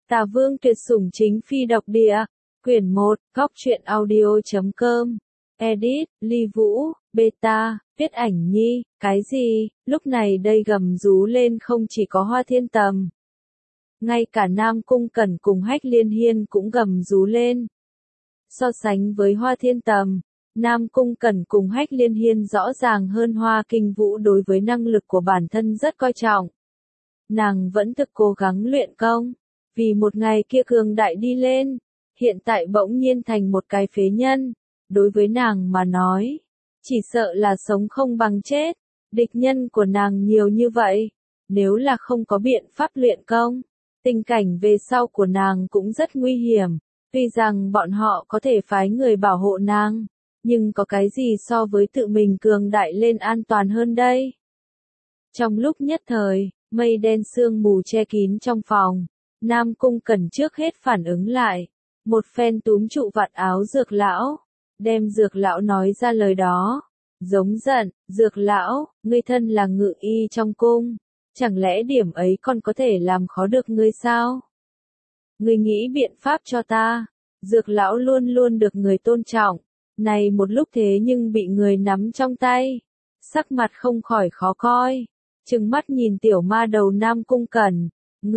Tà Vương tuyệt sủng chính phi độc địa. Quyển 1, Góc truyện audio.com. Edit, Ly Vũ, Beta, viết ảnh nhi, cái gì, lúc này đây gầm rú lên không chỉ có Hoa Thiên Tầm. Ngay cả Nam Cung Cẩn cùng Hách Liên Hiên cũng gầm rú lên. So sánh với Hoa Thiên Tầm, Nam Cung Cẩn cùng Hách Liên Hiên rõ ràng hơn Hoa Kinh Vũ đối với năng lực của bản thân rất coi trọng. Nàng vẫn thực cố gắng luyện công, vì một ngày kia cường đại đi lên, hiện tại bỗng nhiên thành một cái phế nhân, đối với nàng mà nói, chỉ sợ là sống không bằng chết, địch nhân của nàng nhiều như vậy, nếu là không có biện pháp luyện công, tình cảnh về sau của nàng cũng rất nguy hiểm, tuy rằng bọn họ có thể phái người bảo hộ nàng, nhưng có cái gì so với tự mình cường đại lên an toàn hơn đây? Trong lúc nhất thời, mây đen sương mù che kín trong phòng, Nam Cung Cẩn trước hết phản ứng lại, một phen túm trụ vạt áo Dược lão, đem Dược lão nói ra lời đó, giống giận, Dược lão, ngươi thân là ngự y trong cung, chẳng lẽ điểm ấy còn có thể làm khó được ngươi sao? Ngươi nghĩ biện pháp cho ta, Dược lão luôn luôn được người tôn trọng, này một lúc thế nhưng bị người nắm trong tay, sắc mặt không khỏi khó coi, trừng mắt nhìn tiểu ma đầu Nam Cung Cẩn,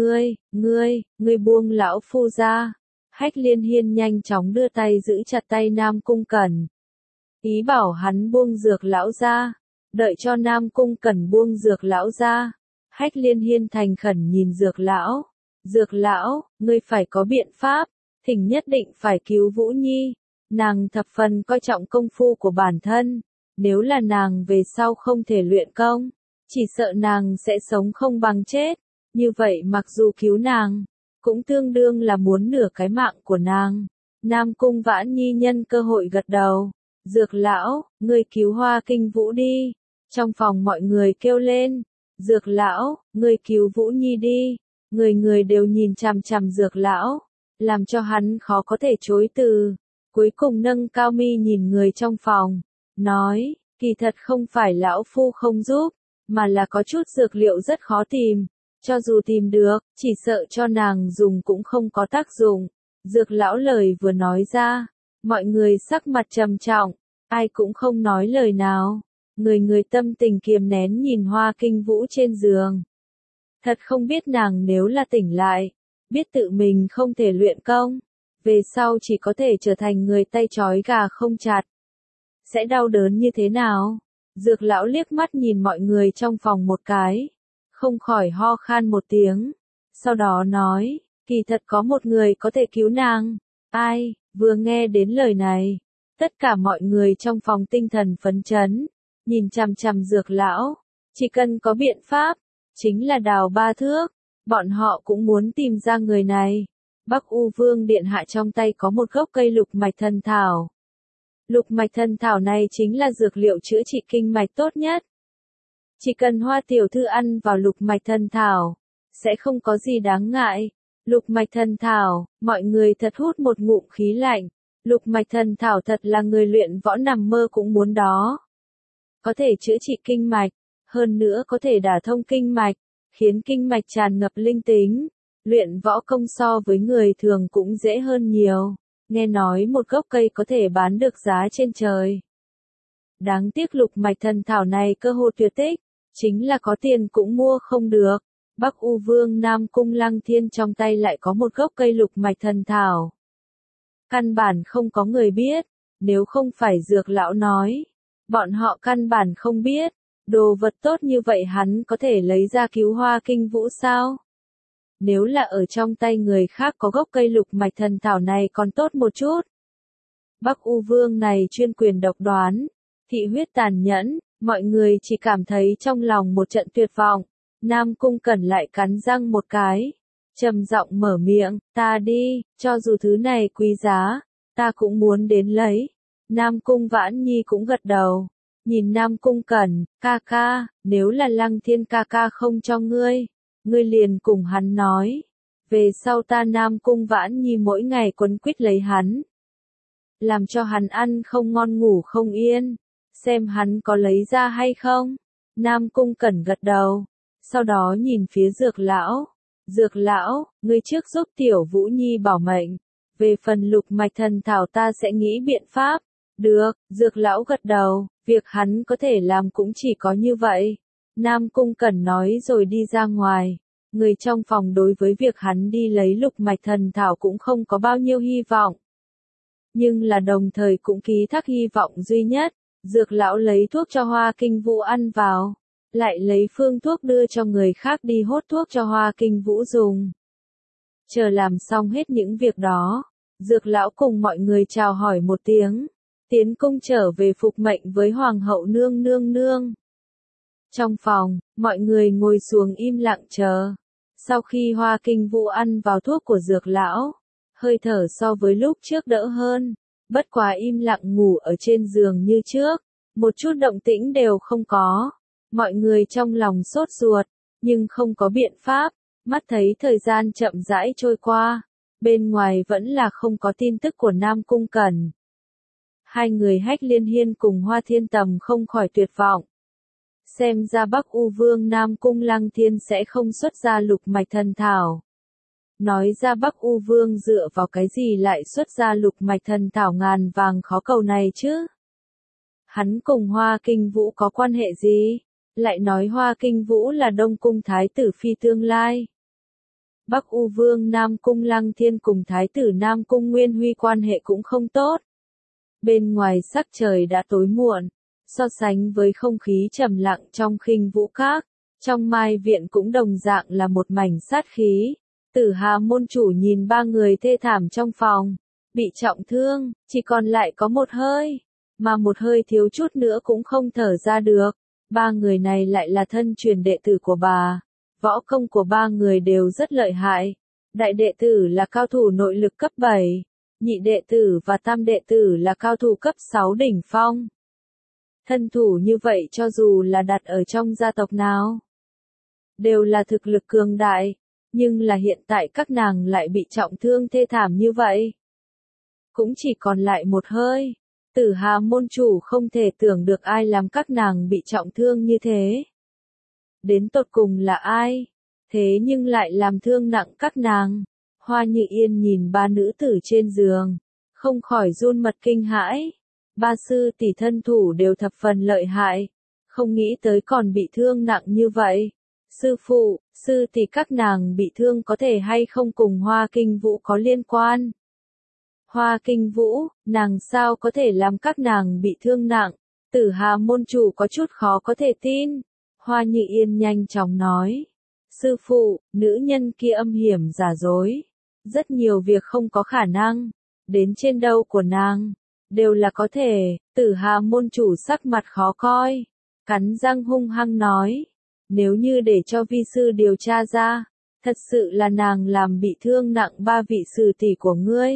ngươi buông lão phu ra. Hách Liên Hiên nhanh chóng đưa tay giữ chặt tay Nam Cung Cẩn, ý bảo hắn buông Dược lão ra, đợi cho Nam Cung Cẩn buông Dược lão ra. Hách Liên Hiên thành khẩn nhìn Dược lão, ngươi phải có biện pháp, thỉnh nhất định phải cứu Vũ Nhi, nàng thập phần coi trọng công phu của bản thân, nếu là nàng về sau không thể luyện công, chỉ sợ nàng sẽ sống không bằng chết, như vậy mặc dù cứu nàng, cũng tương đương là muốn nửa cái mạng của nàng. Nam Cung Vãn Nhi nhân cơ hội gật đầu, Dược lão, ngươi cứu Hoa Kinh Vũ đi, trong phòng mọi người kêu lên, Dược lão, ngươi cứu Vũ Nhi đi, người đều nhìn chằm chằm Dược lão, làm cho hắn khó có thể chối từ, cuối cùng nâng cao mi nhìn người trong phòng, nói, kỳ thật không phải lão phu không giúp, mà là có chút dược liệu rất khó tìm. Cho dù tìm được, chỉ sợ cho nàng dùng cũng không có tác dụng. Dược lão lời vừa nói ra, mọi người sắc mặt trầm trọng, ai cũng không nói lời nào. Người tâm tình kiềm nén nhìn Hoa Kinh Vũ trên giường. Thật không biết nàng nếu là tỉnh lại, biết tự mình không thể luyện công, về sau chỉ có thể trở thành người tay trói gà không chặt. Sẽ đau đớn như thế nào? Dược lão liếc mắt nhìn mọi người trong phòng một cái, không khỏi ho khan một tiếng, sau đó nói, kỳ thật có một người có thể cứu nàng. Ai? Vừa nghe đến lời này, tất cả mọi người trong phòng tinh thần phấn chấn, nhìn chằm chằm Dược lão, chỉ cần có biện pháp, chính là đào ba thước, bọn họ cũng muốn tìm ra người này. Bắc U Vương điện hạ trong tay có một gốc cây lục mạch thần thảo. Lục mạch thần thảo này chính là dược liệu chữa trị kinh mạch tốt nhất. Chỉ cần Hoa tiểu thư ăn vào lục mạch thần thảo, sẽ không có gì đáng ngại. Lục mạch thần thảo, mọi người thật hút một ngụm khí lạnh. Lục mạch thần thảo thật là người luyện võ nằm mơ cũng muốn đó. Có thể chữa trị kinh mạch, hơn nữa có thể đả thông kinh mạch, khiến kinh mạch tràn ngập linh tính. Luyện võ công so với người thường cũng dễ hơn nhiều. Nghe nói một gốc cây có thể bán được giá trên trời. Đáng tiếc lục mạch thần thảo này cơ hội tuyệt tích, chính là có tiền cũng mua không được. Bắc U Vương Nam Cung Lăng Thiên trong tay lại có một gốc cây lục mạch thần thảo. Căn bản không có người biết, nếu không phải Dược lão nói, bọn họ căn bản không biết, đồ vật tốt như vậy hắn có thể lấy ra cứu Hoa Kinh Vũ sao? Nếu là ở trong tay người khác có gốc cây lục mạch thần thảo này còn tốt một chút. Bắc U Vương này chuyên quyền độc đoán, thị huyết tàn nhẫn, mọi người chỉ cảm thấy trong lòng một trận tuyệt vọng. Nam Cung Cẩn lại cắn răng một cái, trầm giọng mở miệng, ta đi, cho dù thứ này quý giá, ta cũng muốn đến lấy. Nam Cung Vãn Nhi cũng gật đầu, nhìn Nam Cung Cẩn, ca ca, nếu là Lăng Thiên ca ca không cho ngươi liền cùng hắn nói, về sau ta Nam Cung Vãn Nhi mỗi ngày quấn quýt lấy hắn, làm cho hắn ăn không ngon ngủ không yên, xem hắn có lấy ra hay không. Nam Cung Cẩn gật đầu, sau đó nhìn phía Dược lão, Dược lão, ngươi trước giúp Tiểu Vũ Nhi bảo mệnh. Về phần lục mạch thần thảo ta sẽ nghĩ biện pháp. Được, Dược lão gật đầu, việc hắn có thể làm cũng chỉ có như vậy. Nam Cung Cẩn nói rồi đi ra ngoài. Người trong phòng đối với việc hắn đi lấy lục mạch thần thảo cũng không có bao nhiêu hy vọng. Nhưng là đồng thời cũng ký thác hy vọng duy nhất. Dược lão lấy thuốc cho Hoa Kinh Vũ ăn vào. Lại lấy phương thuốc đưa cho người khác đi hốt thuốc cho Hoa Kinh Vũ dùng. Chờ làm xong hết những việc đó, Dược lão cùng mọi người chào hỏi một tiếng, tiến cung trở về phục mệnh với Hoàng hậu nương nương nương. Trong phòng, mọi người ngồi xuống im lặng chờ. Sau khi Hoa Kinh Vũ ăn vào thuốc của Dược lão, hơi thở so với lúc trước đỡ hơn, bất quá im lặng ngủ ở trên giường như trước, một chút động tĩnh đều không có. Mọi người trong lòng sốt ruột, nhưng không có biện pháp, mắt thấy thời gian chậm rãi trôi qua, bên ngoài vẫn là không có tin tức của Nam Cung Cẩn. Hai người Hách Liên Hiên cùng Hoa Thiên Tầm không khỏi tuyệt vọng. Xem ra Bắc U Vương Nam Cung Lăng Thiên sẽ không xuất ra lục mạch thần thảo. Nói ra Bắc U Vương dựa vào cái gì lại xuất ra lục mạch thần thảo ngàn vàng khó cầu này chứ? Hắn cùng Hoa Kinh Vũ có quan hệ gì? Lại nói Hoa Kinh Vũ là Đông Cung Thái tử phi tương lai. Bắc U Vương Nam Cung Lăng Thiên cùng Thái tử Nam Cung Nguyên Huy quan hệ cũng không tốt. Bên ngoài sắc trời đã tối muộn, so sánh với không khí trầm lặng trong Khinh Vũ Các, trong Mai Viện cũng đồng dạng là một mảnh sát khí. Tử Hà môn chủ nhìn ba người thê thảm trong phòng, bị trọng thương, chỉ còn lại có một hơi, mà một hơi thiếu chút nữa cũng không thở ra được. Ba người này lại là thân truyền đệ tử của bà. Võ công của ba người đều rất lợi hại. Đại đệ tử là cao thủ nội lực cấp 7, nhị đệ tử và tam đệ tử là cao thủ cấp 6 đỉnh phong. Thân thủ như vậy cho dù là đặt ở trong gia tộc nào, đều là thực lực cường đại, nhưng là hiện tại các nàng lại bị trọng thương thê thảm như vậy. Cũng chỉ còn lại một hơi. Tử Hà môn chủ không thể tưởng được ai làm các nàng bị trọng thương như thế. Đến tột cùng là ai? Thế nhưng lại làm thương nặng các nàng. Hoa Như Yên nhìn ba nữ tử trên giường, không khỏi run mật kinh hãi. Ba sư tỷ thân thủ đều thập phần lợi hại, không nghĩ tới còn bị thương nặng như vậy. Sư phụ, sư tỷ các nàng bị thương có thể hay không cùng Hoa Kinh Vũ có liên quan? Hoa Kinh Vũ, nàng sao có thể làm các nàng bị thương nặng? Tử Hà môn chủ có chút khó có thể tin. Hoa Như Yên nhanh chóng nói. Sư phụ, nữ nhân kia âm hiểm giả dối. Rất nhiều việc không có khả năng. Đến trên đầu của nàng, đều là có thể. Tử Hà môn chủ sắc mặt khó coi. Cắn răng hung hăng nói. Nếu như để cho vi sư điều tra ra, thật sự là nàng làm bị thương nặng ba vị sư tỷ của ngươi.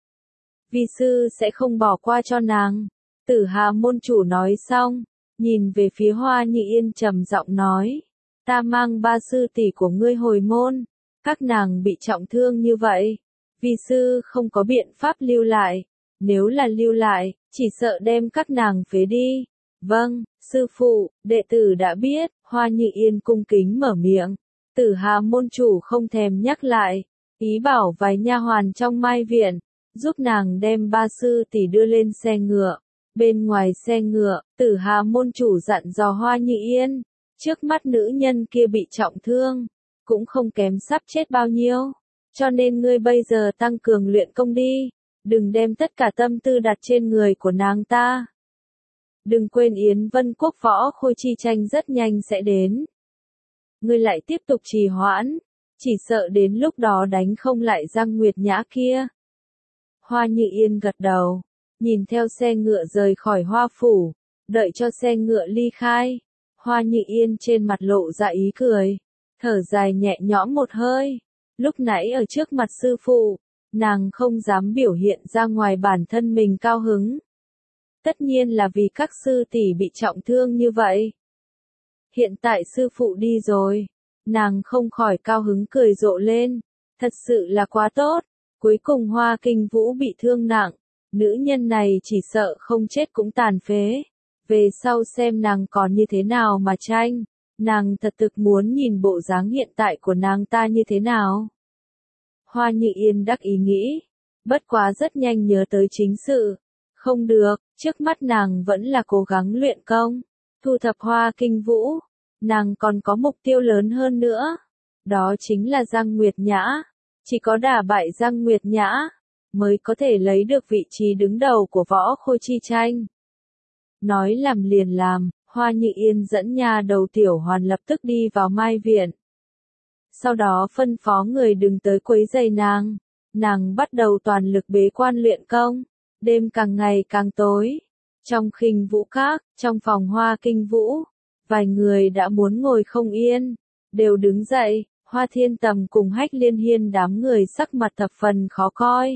Vi sư sẽ không bỏ qua cho nàng. Tử Hà môn chủ nói xong, nhìn về phía Hoa Như Yên trầm giọng nói. Ta mang ba sư tỷ của ngươi hồi môn. Các nàng bị trọng thương như vậy. Vi sư không có biện pháp lưu lại. Nếu là lưu lại, chỉ sợ đem các nàng phế đi. Vâng, sư phụ, đệ tử đã biết. Hoa Như Yên cung kính mở miệng. Tử Hà môn chủ không thèm nhắc lại. Ý bảo vài nha hoàn trong Mai Viện, giúp nàng đem ba sư tỷ đưa lên xe ngựa. Bên ngoài xe ngựa, Tử Hà môn chủ dặn dò Hoa Như Yên. Trước mắt nữ nhân kia bị trọng thương, cũng không kém sắp chết bao nhiêu. Cho nên ngươi bây giờ tăng cường luyện công đi. Đừng đem tất cả tâm tư đặt trên người của nàng ta. Đừng quên Yến Vân Quốc võ khôi chi tranh rất nhanh sẽ đến. Ngươi lại tiếp tục trì hoãn, chỉ sợ đến lúc đó đánh không lại Giang Nguyệt Nhã kia. Hoa Như Yên gật đầu, nhìn theo xe ngựa rời khỏi Hoa phủ, đợi cho xe ngựa ly khai. Hoa Như Yên trên mặt lộ ra ý cười, thở dài nhẹ nhõm một hơi. Lúc nãy ở trước mặt sư phụ, nàng không dám biểu hiện ra ngoài bản thân mình cao hứng. Tất nhiên là vì các sư tỷ bị trọng thương như vậy. Hiện tại sư phụ đi rồi, nàng không khỏi cao hứng cười rộ lên. Thật sự là quá tốt, cuối cùng Hoa Kinh Vũ bị thương nặng. Nữ nhân này chỉ sợ không chết cũng tàn phế. Về sau xem nàng còn như thế nào mà tranh. Nàng thật thực muốn nhìn bộ dáng hiện tại của nàng ta như thế nào. Hoa Như Yên đắc ý nghĩ, bất quá rất nhanh nhớ tới chính sự. Không được, trước mắt nàng vẫn là cố gắng luyện công, thu thập hoa kinh vũ. Nàng còn có mục tiêu lớn hơn nữa. Đó chính là Giang Nguyệt Nhã. Chỉ có đả bại Giang Nguyệt Nhã, mới có thể lấy được vị trí đứng đầu của võ khôi chi tranh. Nói làm liền làm, Hoa Như Yên dẫn nha đầu Tiểu Hoàn lập tức đi vào Mai Viện. Sau đó phân phó người đừng tới quấy rầy nàng. Nàng bắt đầu toàn lực bế quan luyện công. Đêm càng ngày càng tối. Trong Khinh Vũ Các, trong phòng Hoa Kinh Vũ, vài người đã muốn ngồi không yên, đều đứng dậy. Hoa Thiên Tầm cùng Hách Liên Hiên đám người sắc mặt thập phần khó coi.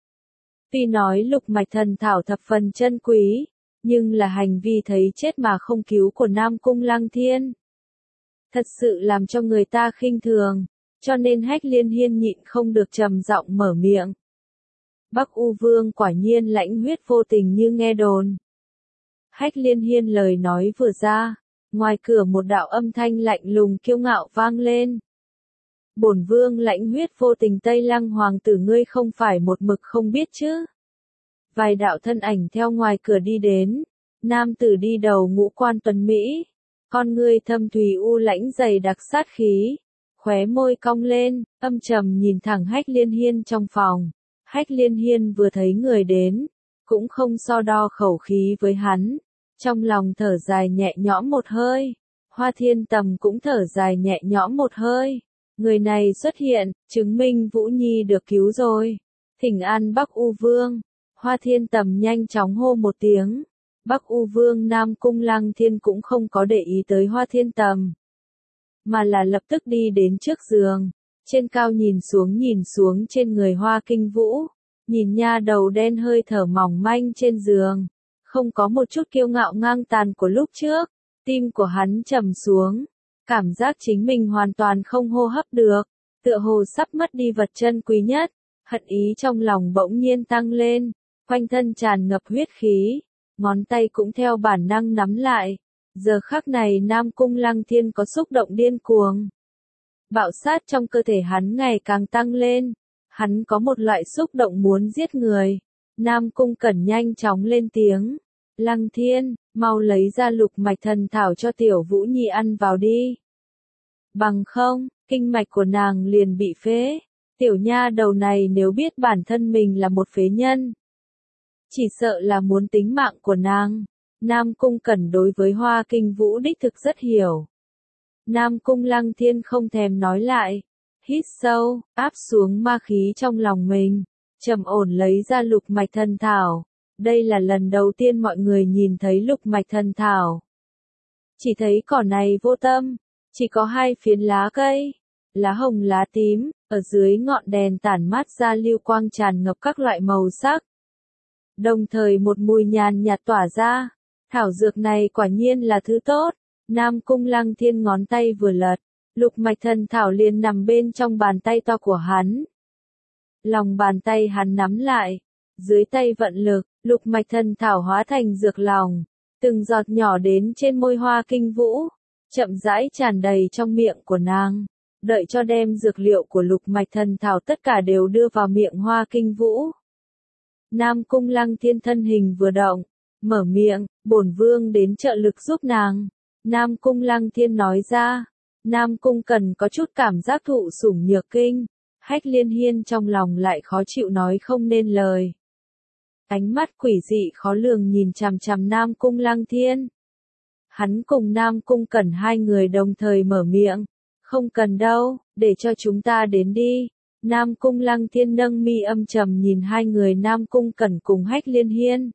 Tuy nói lục mạch thần thảo thập phần chân quý, nhưng là hành vi thấy chết mà không cứu của Nam Cung Lăng Thiên. Thật sự làm cho người ta khinh thường, cho nên Hách Liên Hiên nhịn không được trầm giọng mở miệng. Bắc U Vương quả nhiên lãnh huyết vô tình như nghe đồn. Hách Liên Hiên lời nói vừa ra, ngoài cửa một đạo âm thanh lạnh lùng kiêu ngạo vang lên. Bổn vương lãnh huyết vô tình Tây Lăng hoàng tử ngươi không phải một mực không biết chứ. Vài đạo thân ảnh theo ngoài cửa đi đến, nam tử đi đầu ngũ quan tuấn Mỹ, con ngươi thâm thùy u lãnh dày đặc sát khí, khóe môi cong lên, âm trầm nhìn thẳng Hách Liên Hiên trong phòng. Hách Liên Hiên vừa thấy người đến, cũng không so đo khẩu khí với hắn, trong lòng thở dài nhẹ nhõm một hơi. Hoa Thiên Tầm cũng thở dài nhẹ nhõm một hơi. Người này xuất hiện, chứng minh Vũ Nhi được cứu rồi. Thỉnh an Bắc U Vương. Hoa Thiên Tầm nhanh chóng hô một tiếng. Bắc U Vương Nam Cung Lăng Thiên cũng không có để ý tới Hoa Thiên Tầm, mà là lập tức đi đến trước giường, trên cao nhìn xuống trên người Hoa Kinh Vũ, nhìn nha đầu đen hơi thở mỏng manh trên giường, không có một chút kiêu ngạo ngang tàn của lúc trước. Tim của hắn trầm xuống, cảm giác chính mình hoàn toàn không hô hấp được, tựa hồ sắp mất đi vật chân quý nhất. Hận ý trong lòng bỗng nhiên tăng lên, quanh thân tràn ngập huyết khí, ngón tay cũng theo bản năng nắm lại. Giờ khắc này Nam Cung Lăng Thiên có xúc động điên cuồng. Bạo sát trong cơ thể hắn ngày càng tăng lên, hắn có một loại xúc động muốn giết người. Nam Cung Cẩn nhanh chóng lên tiếng. Lăng Thiên, mau lấy ra lục mạch thần thảo cho Tiểu Vũ Nhi ăn vào đi. Bằng không, kinh mạch của nàng liền bị phế. Tiểu nha đầu này nếu biết bản thân mình là một phế nhân, chỉ sợ là muốn tính mạng của nàng. Nam Cung Cẩn đối với Hoa Kinh Vũ đích thực rất hiểu. Nam Cung Lăng Thiên không thèm nói lại, hít sâu, áp xuống ma khí trong lòng mình, trầm ổn lấy ra lục mạch thần thảo. Đây là lần đầu tiên mọi người nhìn thấy lục mạch thần thảo. Chỉ thấy cỏ này vô tâm, chỉ có hai phiến lá cây, lá hồng lá tím, ở dưới ngọn đèn tản mát ra lưu quang tràn ngập các loại màu sắc. Đồng thời một mùi nhàn nhạt tỏa ra, thảo dược này quả nhiên là thứ tốt. Nam Cung Lăng Thiên ngón tay vừa lật, lục mạch thần thảo liền nằm bên trong bàn tay to của hắn. Lòng bàn tay hắn nắm lại, dưới tay vận lực, lục mạch thần thảo hóa thành dược lòng, từng giọt nhỏ đến trên môi Hoa Kinh Vũ, chậm rãi tràn đầy trong miệng của nàng. Đợi cho đem dược liệu của lục mạch thần thảo tất cả đều đưa vào miệng Hoa Kinh Vũ. Nam Cung Lăng Thiên thân hình vừa động, mở miệng, bổn vương đến trợ lực giúp nàng. Nam Cung Lăng Thiên nói ra. Nam Cung Cẩn có chút cảm giác thụ sủng nhược kinh. Hách Liên Hiên trong lòng lại khó chịu nói không nên lời. Ánh mắt quỷ dị khó lường nhìn chằm chằm Nam Cung Lăng Thiên. Hắn cùng Nam Cung Cẩn hai người đồng thời mở miệng. Không cần đâu, để cho chúng ta đến đi. Nam Cung Lăng Thiên nâng mi âm trầm nhìn hai người Nam Cung Cẩn cùng Hách Liên Hiên.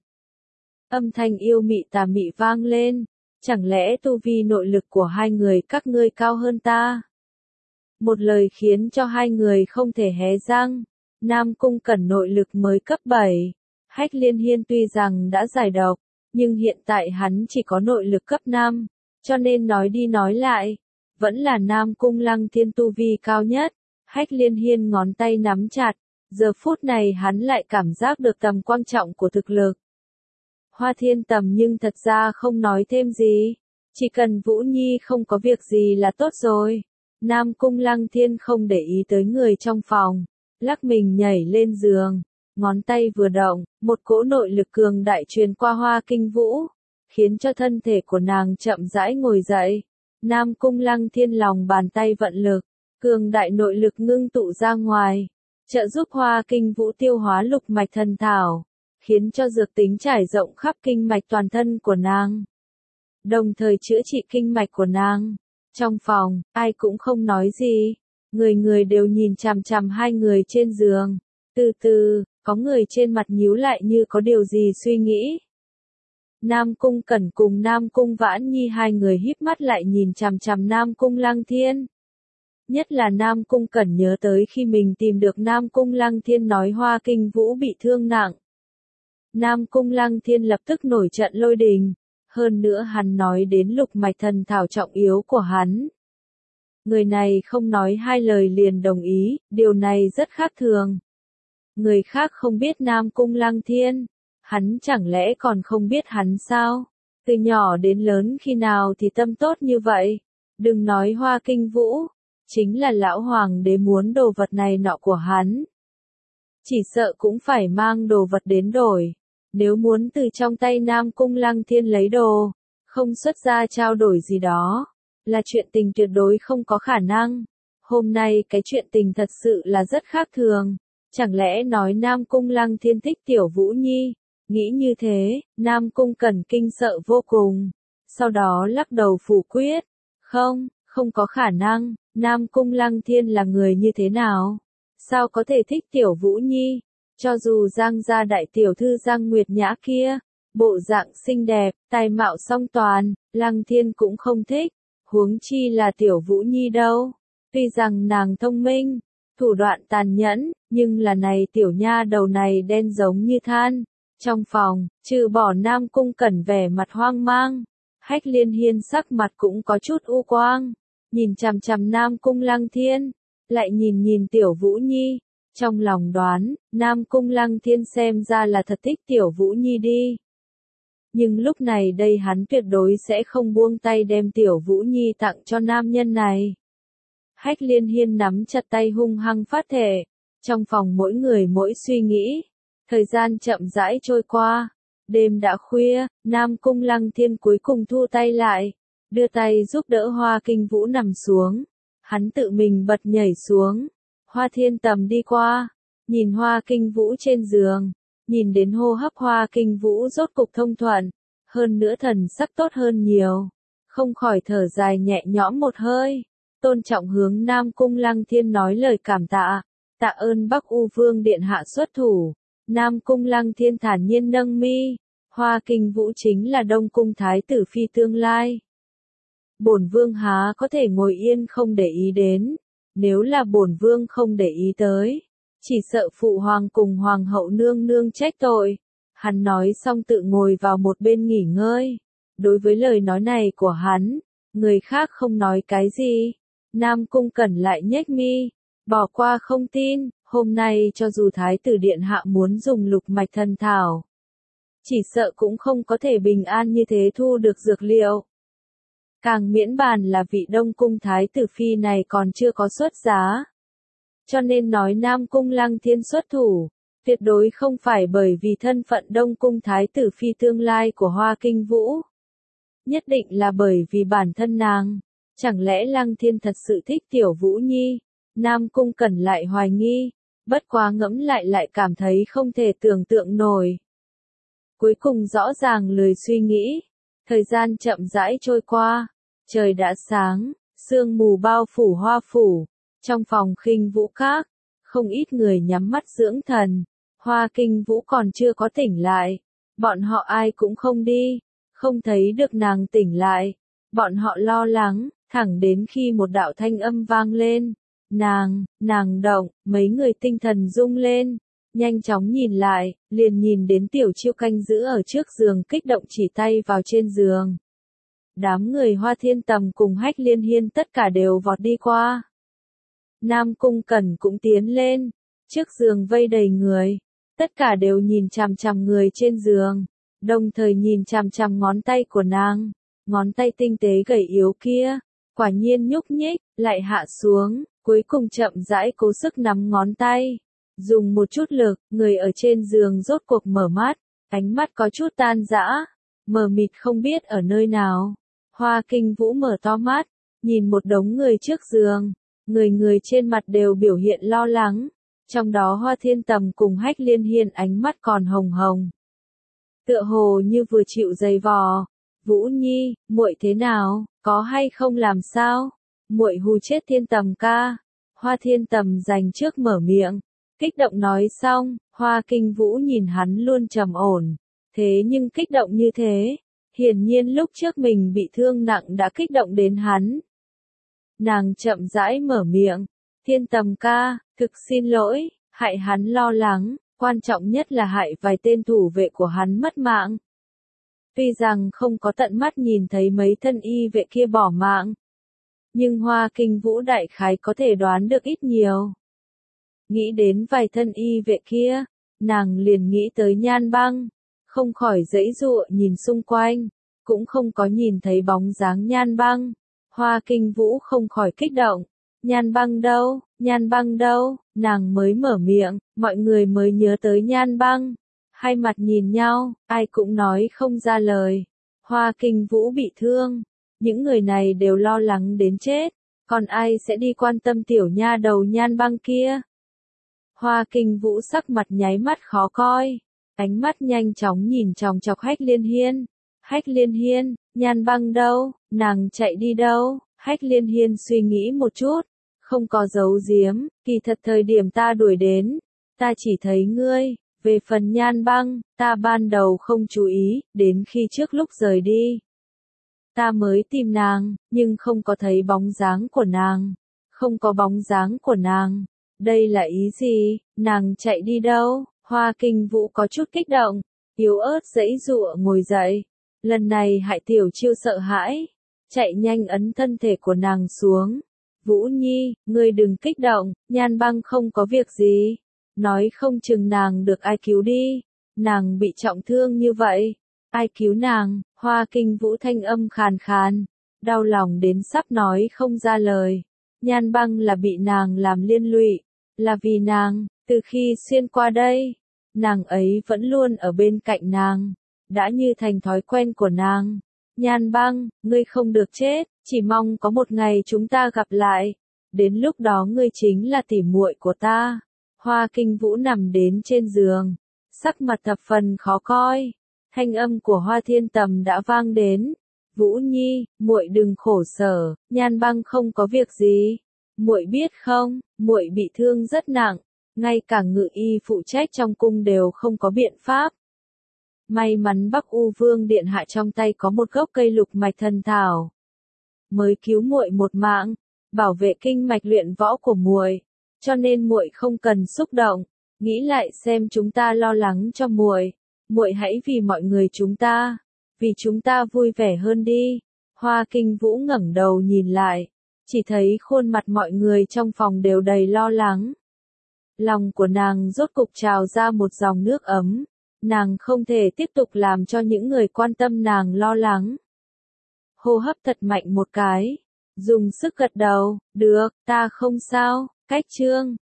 Âm thanh yêu mị tà mị vang lên. Chẳng lẽ tu vi nội lực của hai người các ngươi cao hơn ta? Một lời khiến cho hai người không thể hé răng. Nam Cung Cẩn nội lực mới cấp 7. Hách Liên Hiên tuy rằng đã giải độc, nhưng hiện tại hắn chỉ có nội lực cấp 5. Cho nên nói đi nói lại, vẫn là Nam Cung Lăng Thiên tu vi cao nhất. Hách Liên Hiên ngón tay nắm chặt. Giờ phút này hắn lại cảm giác được tầm quan trọng của thực lực. Hoa Thiên Tầm nhưng thật ra không nói thêm gì, Chỉ cần Vũ Nhi không có việc gì là tốt rồi. Nam Cung Lăng Thiên không để ý tới người trong phòng, lắc mình nhảy lên giường, ngón tay vừa động, một cỗ nội lực cường đại truyền qua Hoa Kinh Vũ, khiến cho thân thể của nàng chậm rãi ngồi dậy. Nam Cung Lăng Thiên lòng bàn tay vận lực, cường đại nội lực ngưng tụ ra ngoài, trợ giúp Hoa Kinh Vũ tiêu hóa lục mạch thần thảo, khiến cho dược tính trải rộng khắp kinh mạch toàn thân của nàng, đồng thời chữa trị kinh mạch của nàng. Trong phòng, ai cũng không nói gì, người người đều nhìn chằm chằm hai người trên giường. Từ từ, có người trên mặt nhíu lại như có điều gì suy nghĩ. Nam Cung Cẩn cùng Nam Cung Vãn Nhi hai người híp mắt lại nhìn chằm chằm Nam Cung Lăng Thiên. Nhất là Nam Cung Cẩn nhớ tới khi mình tìm được Nam Cung Lăng Thiên nói Hoa Kinh Vũ bị thương nặng. Nam Cung Lăng Thiên lập tức nổi trận lôi đình. Hơn nữa hắn nói đến lục mạch thần thảo trọng yếu của hắn. Người này không nói hai lời liền đồng ý, điều này rất khác thường. Người khác không biết Nam Cung Lăng Thiên, hắn chẳng lẽ còn không biết hắn sao? Từ nhỏ đến lớn khi nào thì tâm tốt như vậy? Đừng nói Hoa Kinh Vũ, chính là lão hoàng đế muốn đồ vật này nọ của hắn. Chỉ sợ cũng phải mang đồ vật đến đổi. Nếu muốn từ trong tay Nam Cung Lăng Thiên lấy đồ, không xuất ra trao đổi gì đó, là chuyện tình tuyệt đối không có khả năng. Hôm nay cái chuyện tình thật sự là rất khác thường. Chẳng lẽ nói Nam Cung Lăng Thiên thích Tiểu Vũ Nhi? Nghĩ như thế, Nam Cung Cẩn kinh sợ vô cùng. Sau đó lắc đầu phủ quyết. Không có khả năng. Nam Cung Lăng Thiên là người như thế nào? Sao có thể thích Tiểu Vũ Nhi? Cho dù Giang gia đại tiểu thư Giang Nguyệt Nhã kia, bộ dạng xinh đẹp, tài mạo song toàn, Lăng Thiên cũng không thích, huống chi là Tiểu Vũ Nhi đâu. Tuy rằng nàng thông minh, thủ đoạn tàn nhẫn, nhưng là này tiểu nha đầu này đen giống như than. Trong phòng, trừ bỏ Nam Cung Cẩn vẻ mặt hoang mang, Hách Liên Hiên sắc mặt cũng có chút u quang, nhìn chằm chằm Nam Cung Lăng Thiên, lại nhìn Tiểu Vũ Nhi. Trong lòng đoán, Nam Cung Lăng Thiên xem ra là thật thích Tiểu Vũ Nhi đi. Nhưng lúc này đây hắn tuyệt đối sẽ không buông tay đem Tiểu Vũ Nhi tặng cho nam nhân này. Hách Liên Hiên nắm chặt tay hung hăng phát thệ. Trong phòng mỗi người mỗi suy nghĩ. Thời gian chậm rãi trôi qua. Đêm đã khuya, Nam Cung Lăng Thiên cuối cùng thu tay lại. Đưa tay giúp đỡ Hoa Kinh Vũ nằm xuống. Hắn tự mình bật nhảy xuống. Hoa Thiên Tầm đi qua, nhìn Hoa Kinh Vũ trên giường, nhìn đến hô hấp Hoa Kinh Vũ rốt cục thông thuận, hơn nữa thần sắc tốt hơn nhiều, không khỏi thở dài nhẹ nhõm một hơi, tôn trọng hướng Nam Cung Lăng Thiên nói lời cảm tạ, tạ ơn Bắc U Vương điện hạ xuất thủ. Nam Cung Lăng Thiên thản nhiên nâng mi, Hoa Kinh Vũ chính là Đông Cung thái tử phi tương lai. Bổn vương há có thể ngồi yên không để ý đến. Nếu là bổn vương không để ý tới, chỉ sợ phụ hoàng cùng hoàng hậu nương nương trách tội. Hắn nói xong tự ngồi vào một bên nghỉ ngơi. Đối với lời nói này của hắn, người khác không nói cái gì. Nam Cung Cẩn lại nhếch mi, bỏ qua không tin. Hôm nay cho dù thái tử điện hạ muốn dùng lục mạch thần thảo, chỉ sợ cũng không có thể bình an như thế thu được dược liệu. Càng miễn bàn là vị Đông Cung thái tử phi này còn chưa có xuất giá. Cho nên nói Nam Cung Lăng Thiên xuất thủ, tuyệt đối không phải bởi vì thân phận Đông Cung thái tử phi tương lai của Hoa Kinh Vũ. Nhất định là bởi vì bản thân nàng. Chẳng lẽ Lăng Thiên thật sự thích Tiểu Vũ Nhi? Nam Cung Cẩn lại hoài nghi, bất quá ngẫm lại cảm thấy không thể tưởng tượng nổi. Cuối cùng rõ ràng lười suy nghĩ. Thời gian chậm rãi trôi qua, trời đã sáng, sương mù bao phủ Hoa phủ, trong phòng Khinh Vũ Các, không ít người nhắm mắt dưỡng thần, Hoa Kinh Vũ còn chưa có tỉnh lại, bọn họ ai cũng không đi, không thấy được nàng tỉnh lại, bọn họ lo lắng, thẳng đến khi một đạo thanh âm vang lên, nàng động, mấy người tinh thần rung lên. Nhanh chóng nhìn lại, liền nhìn đến Tiểu Chiêu canh giữ ở trước giường kích động chỉ tay vào trên giường. Đám người Hoa Thiên Tầm cùng Hách Liên Hiên tất cả đều vọt đi qua. Nam Cung Cẩn cũng tiến lên, trước giường vây đầy người, tất cả đều nhìn chằm chằm người trên giường, đồng thời nhìn chằm chằm ngón tay của nàng. ngón tay tinh tế gầy yếu kia, quả nhiên nhúc nhích, lại hạ xuống, cuối cùng chậm rãi cố sức nắm ngón tay. Dùng một chút lực, người ở trên giường rốt cuộc mở mắt, ánh mắt có chút tan rã, mờ mịt không biết ở nơi nào. Hoa Kinh Vũ mở to mắt, nhìn một đống người trước giường, người trên mặt đều biểu hiện lo lắng, trong đó Hoa Thiên Tầm cùng Hách Liên Hiên ánh mắt còn hồng hồng. Tựa hồ như vừa chịu giày vò. Vũ Nhi, muội thế nào, có hay không làm sao? Muội hù chết Thiên Tầm ca. Hoa Thiên Tầm dành trước mở miệng, kích động nói xong, Hoa Kinh Vũ nhìn hắn luôn trầm ổn, thế nhưng kích động như thế, hiển nhiên lúc trước mình bị thương nặng đã kích động đến hắn. Nàng chậm rãi mở miệng, Thiên Tầm ca, thực xin lỗi, hại hắn lo lắng, quan trọng nhất là hại vài tên thủ vệ của hắn mất mạng. Tuy rằng không có tận mắt nhìn thấy mấy thân y vệ kia bỏ mạng, nhưng Hoa Kinh Vũ đại khái có thể đoán được ít nhiều. Nghĩ đến vài thân y vệ kia, nàng liền nghĩ tới Nhan Băng, không khỏi giãy giụa nhìn xung quanh, cũng không có nhìn thấy bóng dáng Nhan Băng. Hoa Kinh Vũ không khỏi kích động, Nhan Băng đâu, Nhan Băng đâu, nàng mới mở miệng, mọi người mới nhớ tới Nhan Băng. Hai mặt nhìn nhau, ai cũng nói không ra lời. Hoa Kinh Vũ bị thương, những người này đều lo lắng đến chết, còn ai sẽ đi quan tâm tiểu nha đầu Nhan Băng kia. Hoa Kinh Vũ sắc mặt nháy mắt khó coi, ánh mắt nhanh chóng nhìn chòng chọc Hách Liên Hiên. Hách Liên Hiên, Nhan Băng đâu, nàng chạy đi đâu? Hách Liên Hiên suy nghĩ một chút, không có giấu giếm, kỳ thật thời điểm ta đuổi đến, ta chỉ thấy ngươi. Về phần Nhan Băng, ta ban đầu không chú ý, đến khi trước lúc rời đi. Ta mới tìm nàng, nhưng không có thấy bóng dáng của nàng. Không có bóng dáng của nàng. Đây là ý gì? Nàng chạy đi đâu? Hoa Kinh Vũ có chút kích động, yếu ớt giãy giụa ngồi dậy. Lần này hại Tiểu Chiêu sợ hãi, chạy nhanh ấn thân thể của nàng xuống. Vũ Nhi, ngươi đừng kích động, Nhan Băng không có việc gì. Nói không chừng nàng được ai cứu đi, nàng bị trọng thương như vậy, ai cứu nàng? Hoa Kinh Vũ thanh âm khàn khàn, đau lòng đến sắp nói không ra lời. Nhan Băng là bị nàng làm liên lụy, là vì nàng, từ khi xuyên qua đây, nàng ấy vẫn luôn ở bên cạnh nàng, đã như thành thói quen của nàng. Nhan Băng, ngươi không được chết, chỉ mong có một ngày chúng ta gặp lại, đến lúc đó ngươi chính là tỉ muội của ta. Hoa Kinh Vũ nằm đến trên giường, sắc mặt thập phần khó coi. Thanh âm của Hoa Thiên Tầm đã vang đến. Vũ Nhi, muội đừng khổ sở, Nhan Băng không có việc gì. Muội biết không, muội bị thương rất nặng, ngay cả ngự y phụ trách trong cung đều không có biện pháp. May mắn Bắc U Vương điện hạ trong tay có một gốc cây lục mạch thần thảo, mới cứu muội một mạng, bảo vệ kinh mạch luyện võ của muội. Cho nên muội không cần xúc động, nghĩ lại xem chúng ta lo lắng cho muội, muội hãy vì mọi người chúng ta, vì chúng ta vui vẻ hơn đi. Hoa Kinh Vũ ngẩng đầu nhìn lại, chỉ thấy khuôn mặt mọi người trong phòng đều đầy lo lắng. Lòng của nàng rốt cục trào ra một dòng nước ấm, nàng không thể tiếp tục làm cho những người quan tâm nàng lo lắng. Hô hấp thật mạnh một cái, dùng sức gật đầu, được, ta không sao. Cách chương